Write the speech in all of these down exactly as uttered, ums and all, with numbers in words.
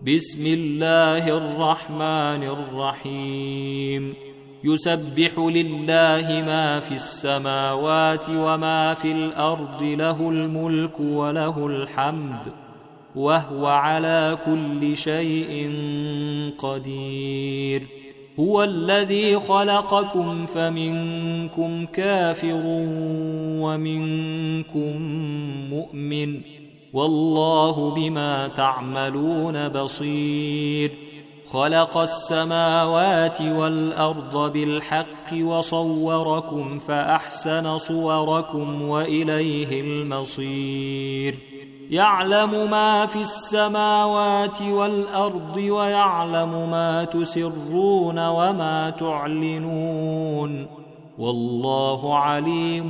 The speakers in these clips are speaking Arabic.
بسم الله الرحمن الرحيم يسبح لله ما في السماوات وما في الأرض له الملك وله الحمد وهو على كل شيء قدير هو الذي خلقكم فمنكم كافر ومنكم مؤمن والله بما تعملون بصير خلق السماوات والأرض بالحق وصوركم فأحسن صوركم وإليه المصير يعلم ما في السماوات والأرض ويعلم ما تسرون وما تعلنون والله عليم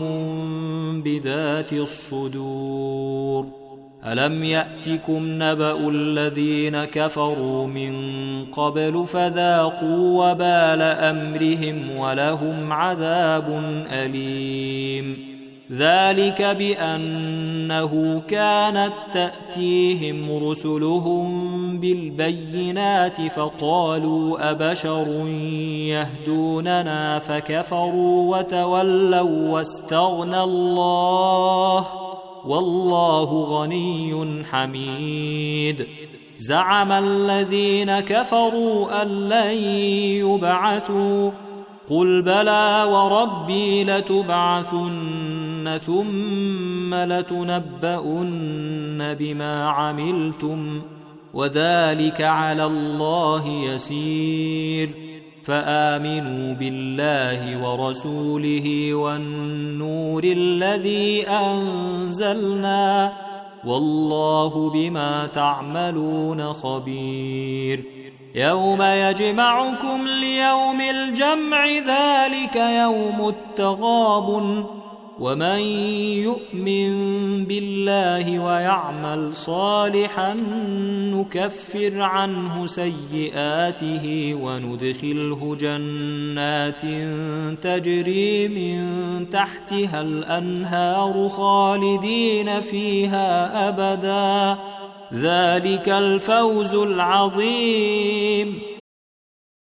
بذات الصدور ألم يأتكم نبأ الذين كفروا من قبل فذاقوا وبال أمرهم ولهم عذاب أليم ذلك بأنه كانت تأتيهم رسلهم بالبينات فقالوا أبشر يهدوننا فكفروا وتولوا واستغنى الله والله غني حميد زعم الذين كفروا أن لن يبعثوا قل بلى وربي لتبعثن ثم لتنبؤن بما عملتم وذلك على الله يسير فآمنوا بالله ورسوله والنور الذي أنزلنا والله بما تعملون خبير يوم يجمعكم ليوم الجمع ذلك يوم التغابن ومن يؤمن بالله ويعمل صالحا نكفر عنه سيئاته وندخله جنات تجري من تحتها الأنهار خالدين فيها أبدا ذلك الفوز العظيم